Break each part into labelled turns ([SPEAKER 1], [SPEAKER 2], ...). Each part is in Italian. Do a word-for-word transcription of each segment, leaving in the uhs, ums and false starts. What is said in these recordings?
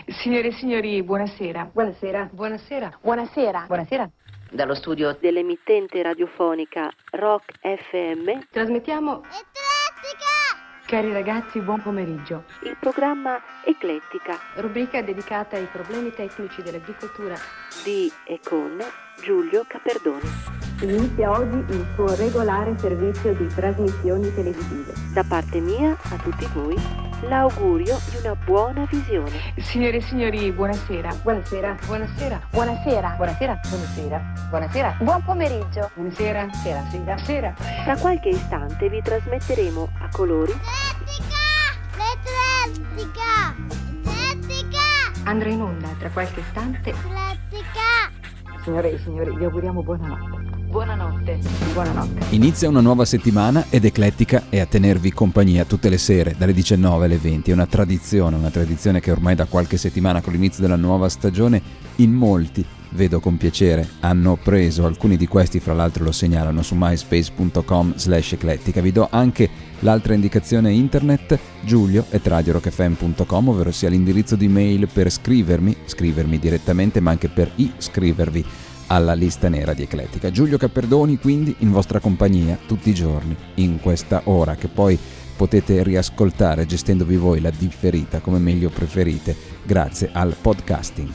[SPEAKER 1] Signore e signori, buonasera.
[SPEAKER 2] Buonasera.
[SPEAKER 3] Buonasera.
[SPEAKER 2] Buonasera. Buonasera.
[SPEAKER 4] Dallo studio dell'emittente radiofonica Rock F M
[SPEAKER 1] Trasmettiamo
[SPEAKER 5] Eclettica!
[SPEAKER 1] Cari ragazzi, buon pomeriggio.
[SPEAKER 4] il programma Eclettica
[SPEAKER 1] Rubrica dedicata ai problemi tecnici dell'agricoltura
[SPEAKER 4] di e con Giulio Caperdoni.
[SPEAKER 2] Inizia oggi il suo regolare servizio di trasmissioni televisive.
[SPEAKER 4] Da parte mia a tutti voi l'augurio di una buona visione.
[SPEAKER 1] Signore e signori, buonasera.
[SPEAKER 2] Buonasera.
[SPEAKER 3] Buonasera.
[SPEAKER 2] Buonasera. Buonasera. Buonasera. Buonasera.
[SPEAKER 5] Buon pomeriggio!
[SPEAKER 2] Buonasera. Sera. Sera. Sera.
[SPEAKER 4] Tra qualche istante vi trasmetteremo a colori
[SPEAKER 5] L'Eclettica! L'Eclettica!
[SPEAKER 1] Andrà in onda tra qualche istante.
[SPEAKER 5] L'Eclettica!
[SPEAKER 2] Signore e signori, vi auguriamo buonanotte.
[SPEAKER 3] Buonanotte.
[SPEAKER 2] Buonanotte.
[SPEAKER 6] Inizia una nuova settimana ed Eclettica è a tenervi compagnia tutte le sere dalle diciannove alle venti. È una tradizione, una tradizione che ormai da qualche settimana con l'inizio della nuova stagione in molti, vedo con piacere, hanno preso. Alcuni di questi fra l'altro lo segnalano su myspace punto com slash eclettica. Vi do anche l'altra indicazione internet, giulio at radio rock f m punto com, ovvero sia l'indirizzo di mail per scrivermi, scrivermi direttamente ma anche per iscrivervi alla lista nera di Eclettica. Giulio Caperdoni quindi in vostra compagnia tutti i giorni in questa ora che poi potete riascoltare gestendovi voi la differita come meglio preferite grazie al podcasting.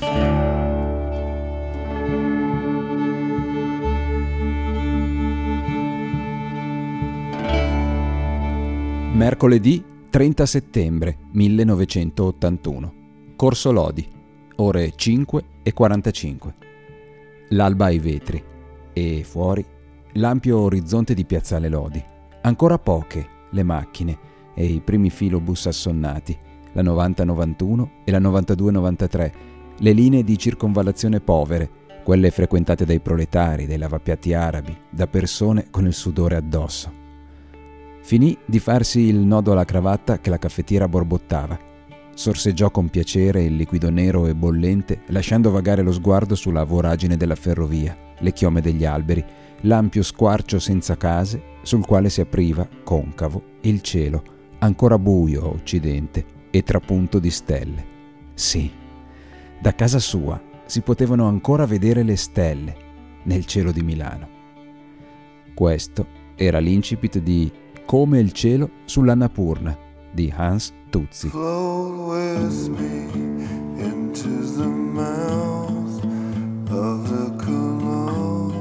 [SPEAKER 6] Mercoledì trenta settembre millenovecentottantuno. Corso Lodi, ore cinque e quarantacinque. L'alba ai vetri e fuori l'ampio orizzonte di Piazzale Lodi. Ancora poche le macchine e i primi filobus assonnati, la novanta novantuno e la novantadue novantatré, le linee di circonvallazione povere, quelle frequentate dai proletari, dai lavapiatti arabi, da persone con il sudore addosso. Finì di farsi il nodo alla cravatta che la caffettiera borbottava. Sorseggiò con piacere il liquido nero e bollente, lasciando vagare lo sguardo sulla voragine della ferrovia, le chiome degli alberi, l'ampio squarcio senza case sul quale si apriva, concavo, il cielo, ancora buio a occidente e trapunto di stelle. Sì, da casa sua si potevano ancora vedere le stelle nel cielo di Milano. Questo era l'incipit di Come il cielo sull'Annapurna di Hans Tuzzi.
[SPEAKER 7] Float with me into the mouth of the Columbia.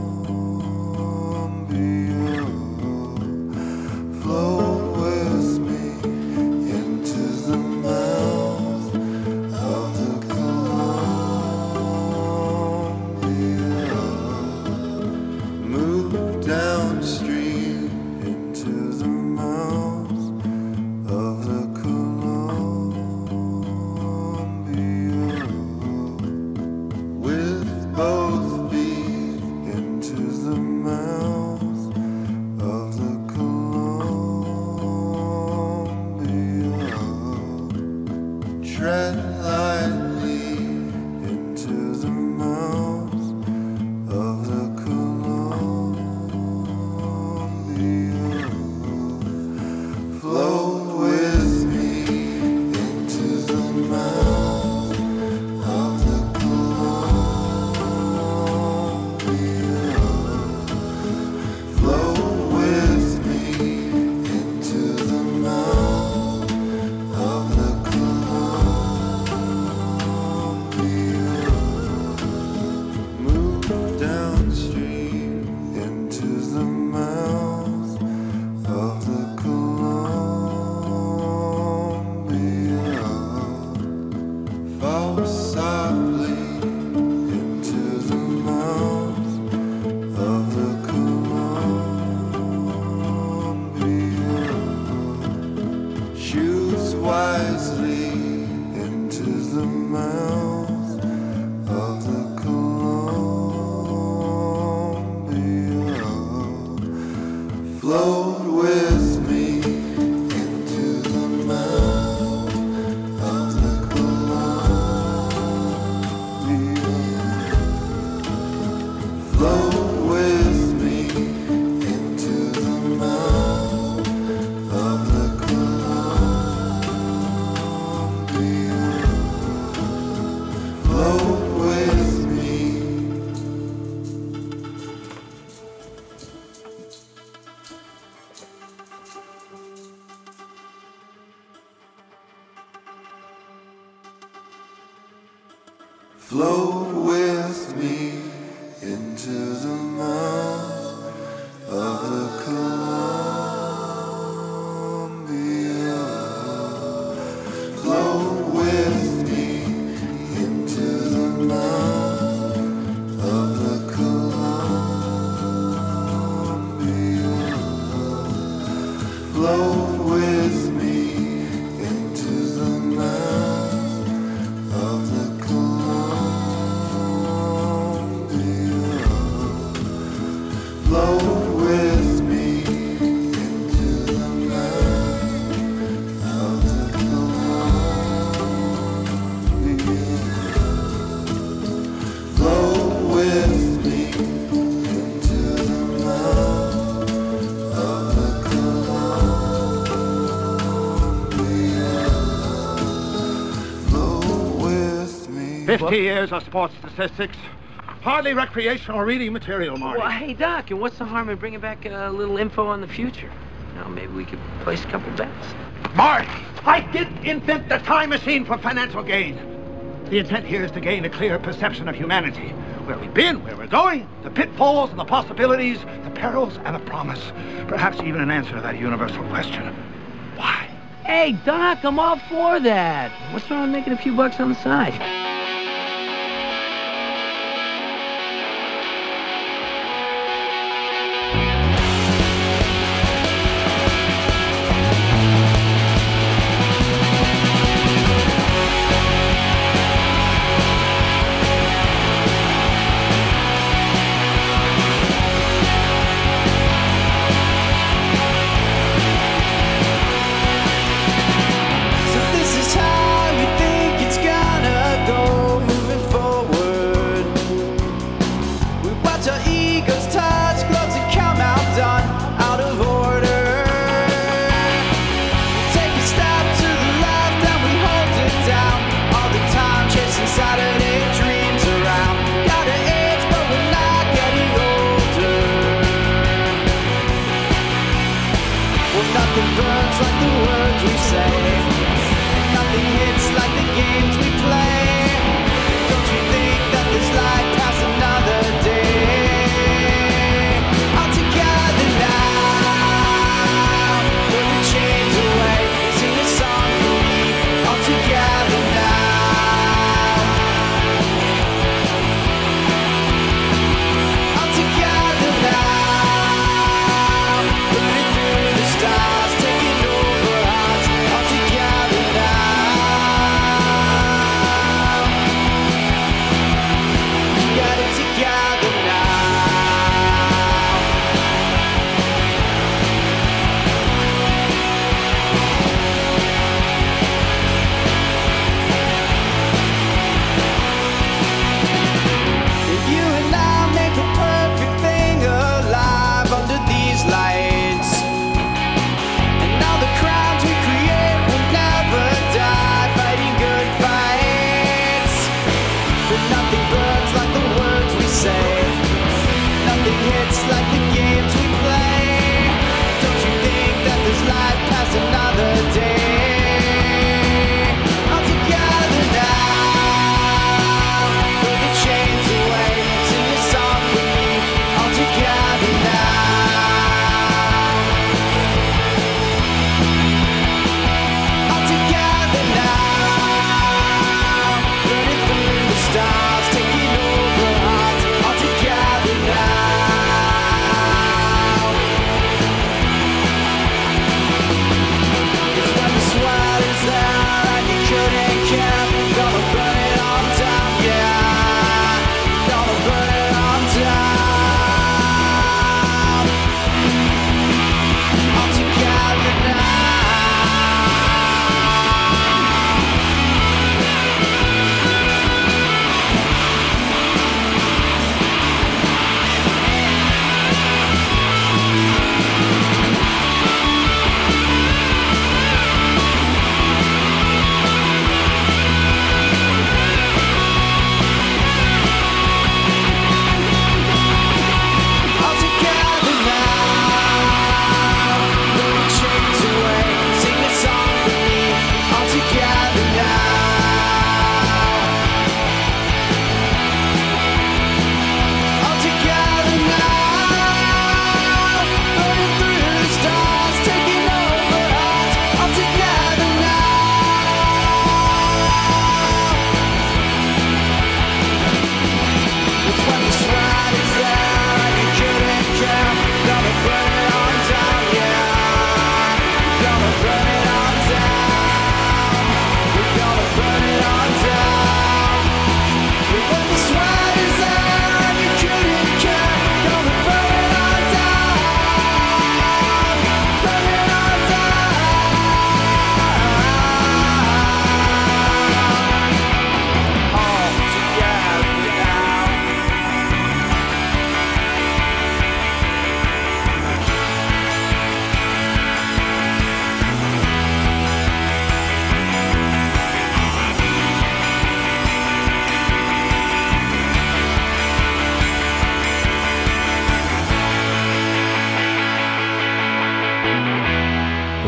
[SPEAKER 7] Float with me into the mouth of the Columbia. Move downstream into the mouth of the float with me into the mouth of the Columbia. Float with me into the mouth of the Columbia. Float with me into the mouth of the Columbia. Float with me into the mouth of the Columbia. Float with me into the mouth of the Columbia. Float with me.
[SPEAKER 3] Fifty years of sports statistics. Hardly recreational reading material, Marty.
[SPEAKER 8] Well, hey, Doc, and what's the harm in bringing back a little info on the future? You know, maybe we could place a couple bets.
[SPEAKER 3] Marty, I didn't invent the time machine for financial gain. The intent here is to gain a clear perception of humanity. Where we've been, where we're going, the pitfalls and the possibilities, the perils and the promise. Perhaps even an answer to that universal question. Why?
[SPEAKER 8] Hey, Doc, I'm all for that. What's wrong with making a few bucks on the side?
[SPEAKER 9] So this is how you think it's gonna go, moving forward. We watch our egos touch gloves and come out done, out of order. Take a step to the left and we hold it down, all the time chasing Saturday dreams around. Got an age but we're not getting older. Well, nothing burns like the words we say. Nothing hits like the games we play. Don't you think that this life has another day? All together now, put the chains away, sing a song for me. All together now, all together now, burning through the stars, taking over hearts. All together now, got it together now. You and I make a perfect thing alive under these lights. And now the crowds we create will never die, fighting good fights. But nothing burns like the words we say. Nothing hits like the games we play. Don't you think that this life has another day? All together now, put the chains away, sing a song for me. All together now, all together now, burning through the stars, taking over hearts. All together now, it's when the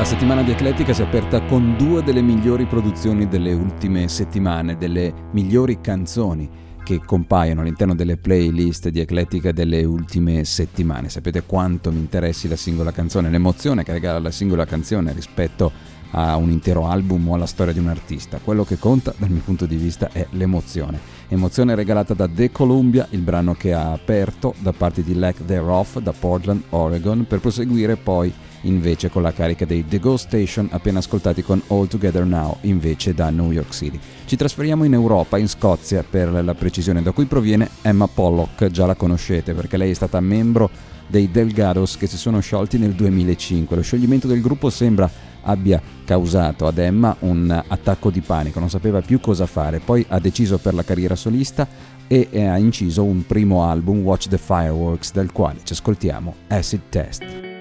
[SPEAKER 6] settimana di Eclettica si è aperta con due delle migliori produzioni delle ultime settimane, delle migliori canzoni che compaiono all'interno delle playlist di Eclettica delle ultime settimane. Sapete quanto mi interessi la singola canzone, l'emozione che regala la singola canzone rispetto a un intero album o alla storia di un artista. Quello che conta dal mio punto di vista è l'emozione. Emozione regalata da The Columbia, il brano che ha aperto da parte di Lack Thereof da Portland, Oregon, per proseguire poi invece con la carica dei The Ghost Station appena ascoltati con All Together Now invece da New York City. Ci trasferiamo in Europa, in Scozia per la precisione, da cui proviene Emma Pollock. Già la conoscete perché lei è stata membro dei Delgados che si sono sciolti nel duemilacinque. Lo scioglimento del gruppo sembra abbia causato ad Emma un attacco di panico, non sapeva più cosa fare, poi ha deciso per la carriera solista e ha inciso un primo album, Watch the Fireworks, dal quale ci ascoltiamo Acid Test.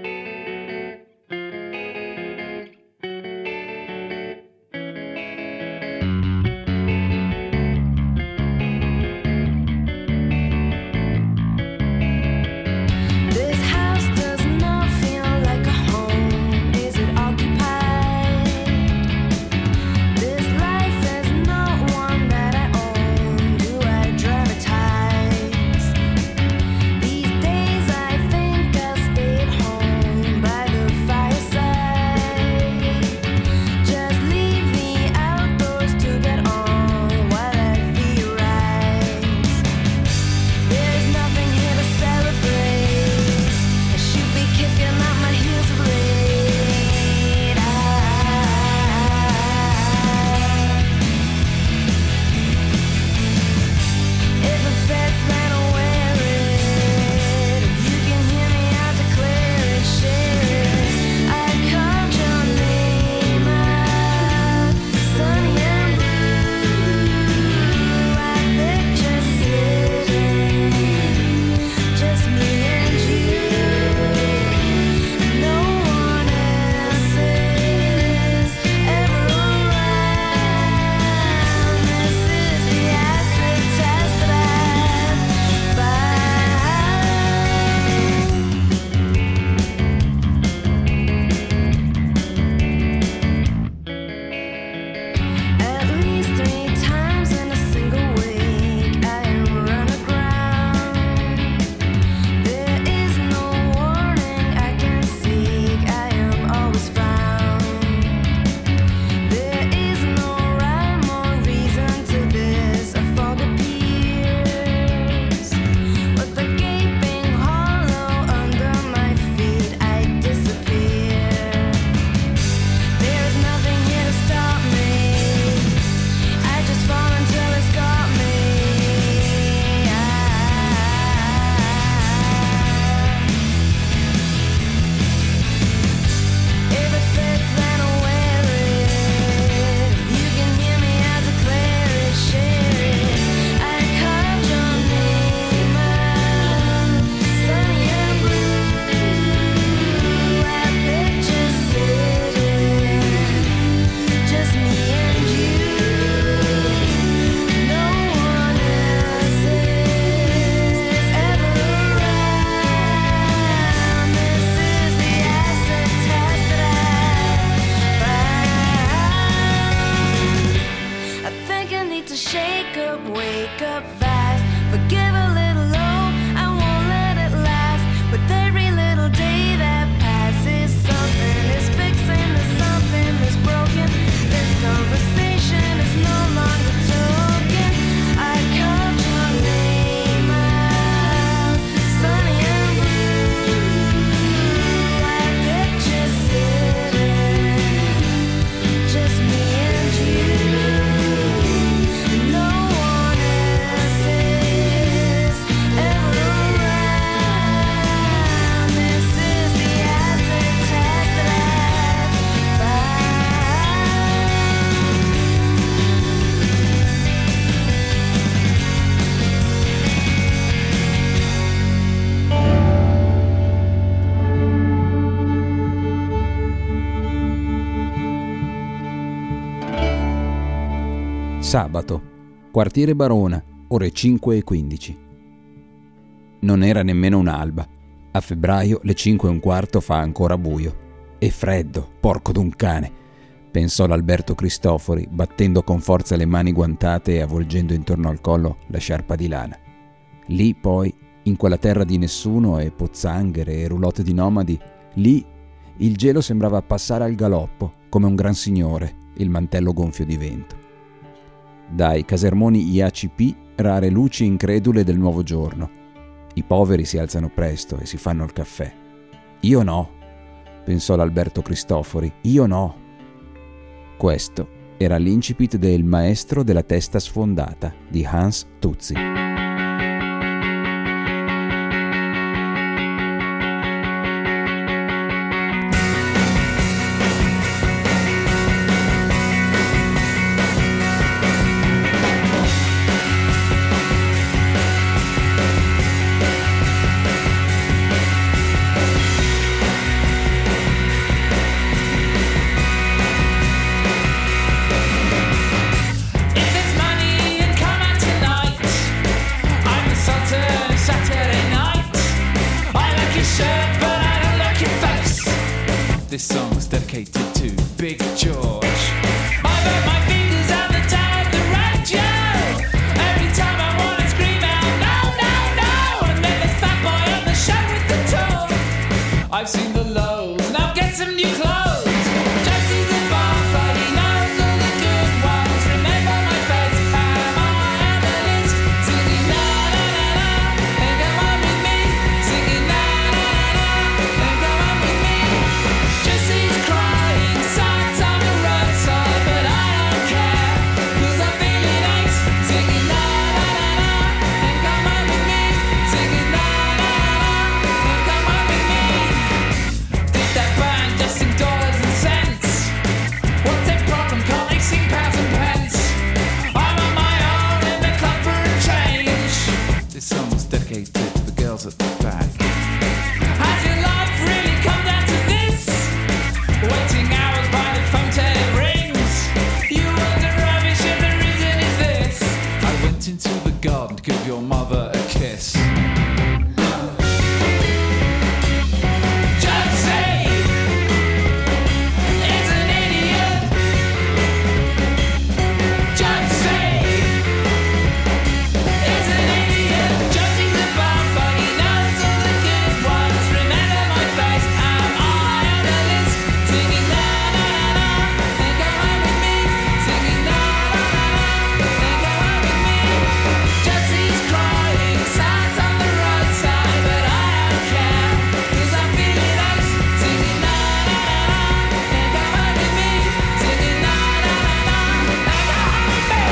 [SPEAKER 6] Sabato, quartiere Barona, ore cinque e quindici. Non era nemmeno un'alba. A febbraio le cinque e un quarto fa ancora buio. E freddo, porco d'un cane, pensò l'Alberto Cristofori, battendo con forza le mani guantate e avvolgendo intorno al collo la sciarpa di lana. Lì poi, in quella terra di nessuno e pozzanghere e roulotte di nomadi, lì il gelo sembrava passare al galoppo, come un gran signore, il mantello gonfio di vento. Dai casermoni I A C P rare luci incredule del nuovo giorno. I poveri si alzano presto e si fanno il caffè. Io no, pensò l'Alberto Cristofori, io no. Questo era l'incipit del Maestro della testa sfondata di Hans Tuzzi.
[SPEAKER 9] This song's dedicated to Big George. I burn my fingers on the dial of the radio. Every time I wanna scream out, no, no, no. And then the fat boy on the show with the tour. I've seen the lows, now get some new clothes. Jesse's a bomb, but he knows all the good ones. Remember my face, am I on the list? Singing na na na na, and come on with me. Singing na na na na, and come on with me. Jesse's crying, signs on the roadside, but I don't care, 'cause I'm feeling aches. Singing na na na na, and come on with me. Singing na na na na, and come on with me. Did that band just sing dollars and cents? What's their problem? Can't they sing pounds and pence? I'm on my own in the club for a change. This song's dedicated to the girls at the back. Has your life really come down to this? Waiting hours by the phone till it rings. You wonder rubbish and the reason is this. I went into the garden to give your mother a kiss. Josie is an idiot. Josie is an idiot. Josie's a bomb, but he knows all the good ones. Remember my face, am I on the list? Singing na na na na, and come on with me. Singing na na na na, and come on with me. Josie's crying, signs on the roadside, but I don't care, 'cause I'm feeling aches. Singing na na na na, and come on with me. Singing na na na na, and come on with me.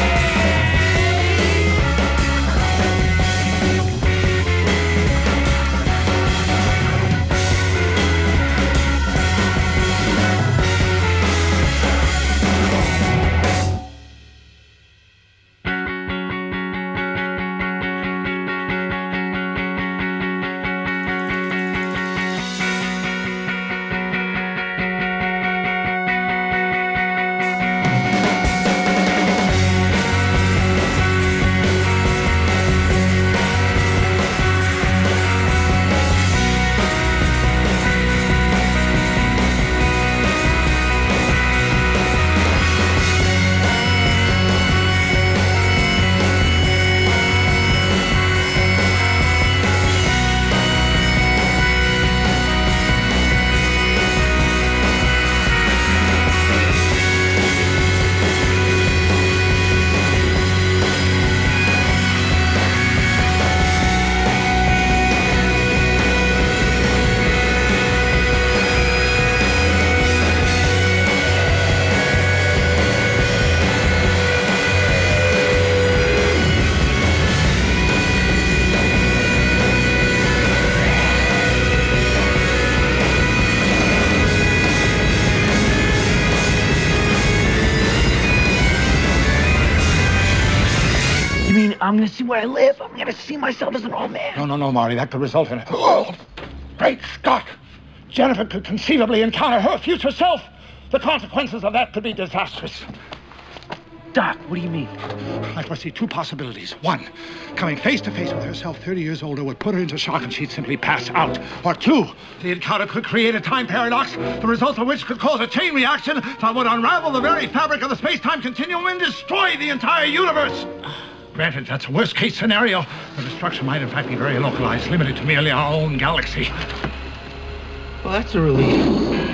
[SPEAKER 3] You mean I'm gonna see where I live? I'm gonna see myself as an old man? No, no, no, Marty. That could result in a... Oh, great Scott! Jennifer could conceivably encounter her future self. The consequences of that could be disastrous.
[SPEAKER 8] Doc, what do you mean?
[SPEAKER 3] I foresee two possibilities. One, coming face to face with herself thirty years older would put her into shock and she'd simply pass out. Or two, the encounter could create a time paradox, the result of which could cause a chain reaction that would unravel the very fabric of the space-time continuum and destroy the entire universe. Granted, that's a worst-case scenario. The destruction might in fact be very localized, limited to merely our own galaxy.
[SPEAKER 8] Well, that's a relief.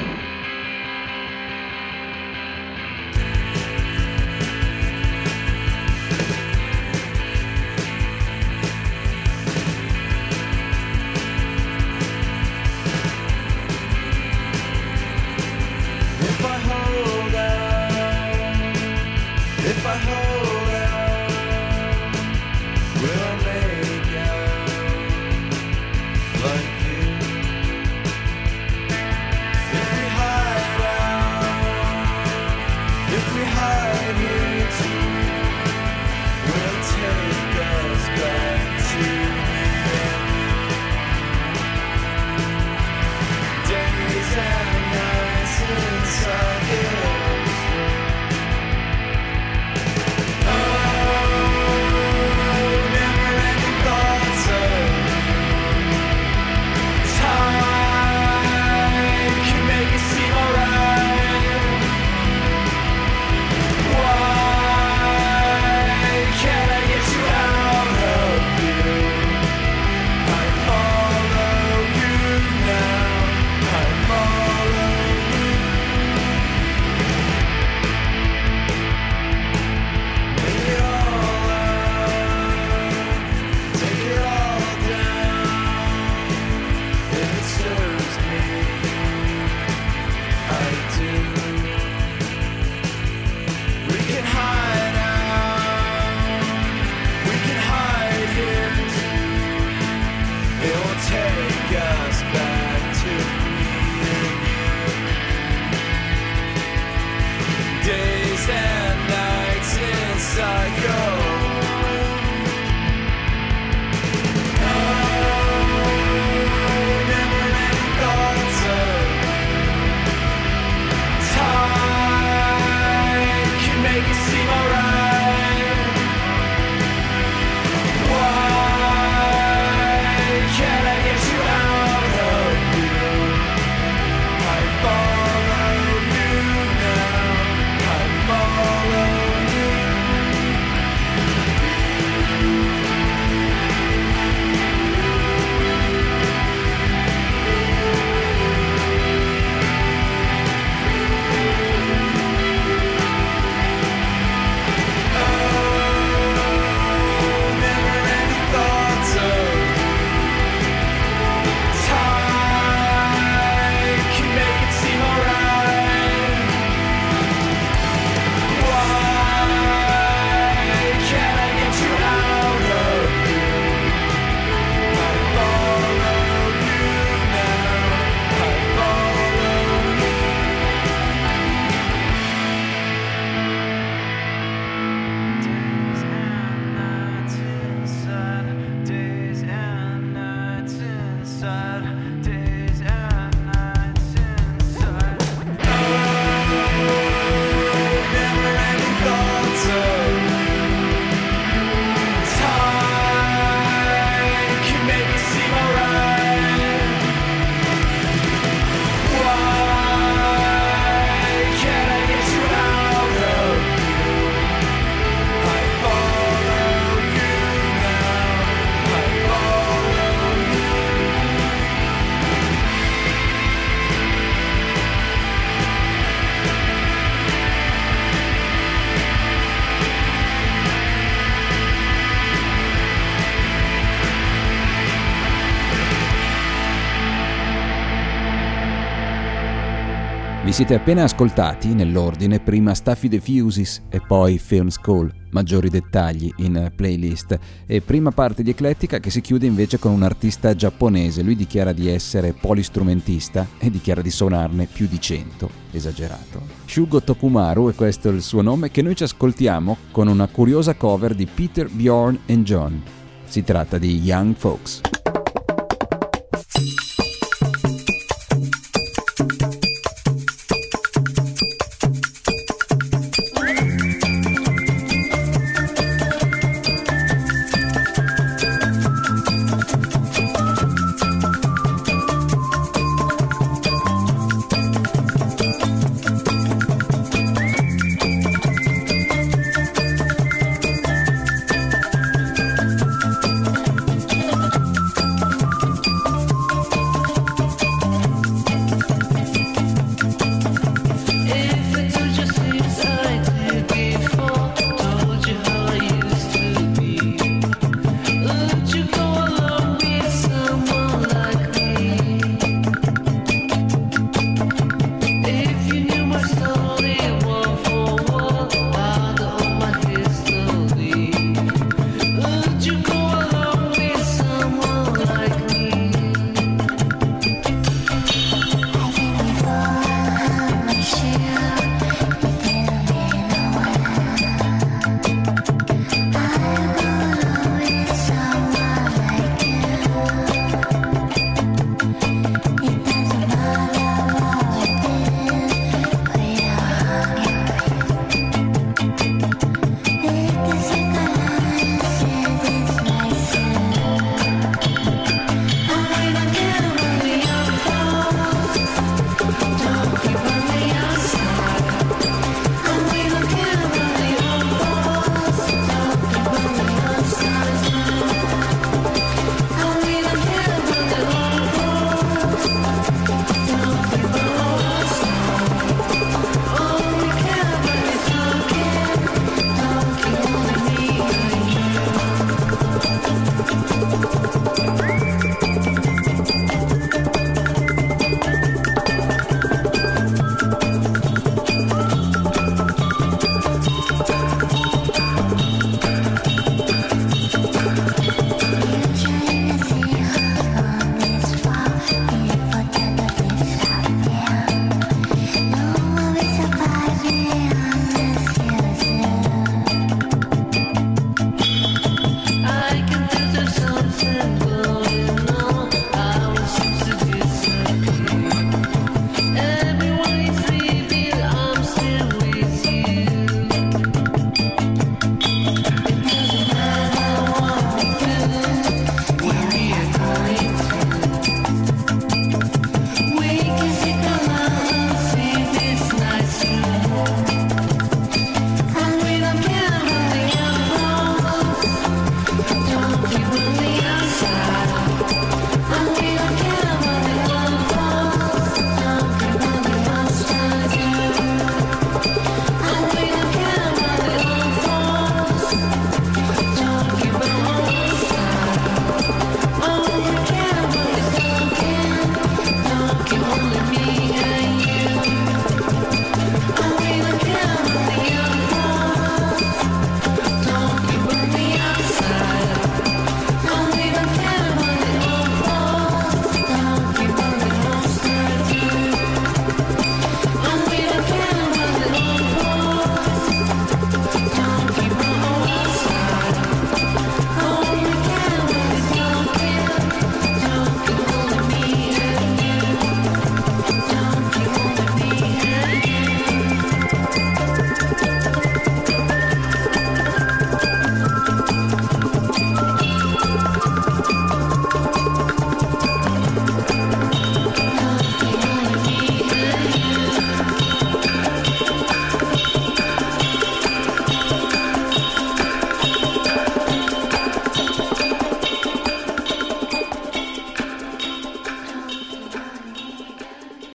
[SPEAKER 6] Vi siete appena ascoltati, nell'ordine, prima Stuffy the Fuses e poi Film School, maggiori dettagli in playlist, e prima parte di Eclettica che si chiude invece con un artista giapponese. Lui dichiara di essere polistrumentista e dichiara di suonarne più di cento, esagerato. Shugo Tokumaru, e questo è il suo nome, che noi ci ascoltiamo con una curiosa cover di Peter, Bjorn and John. Si tratta di Young Folks.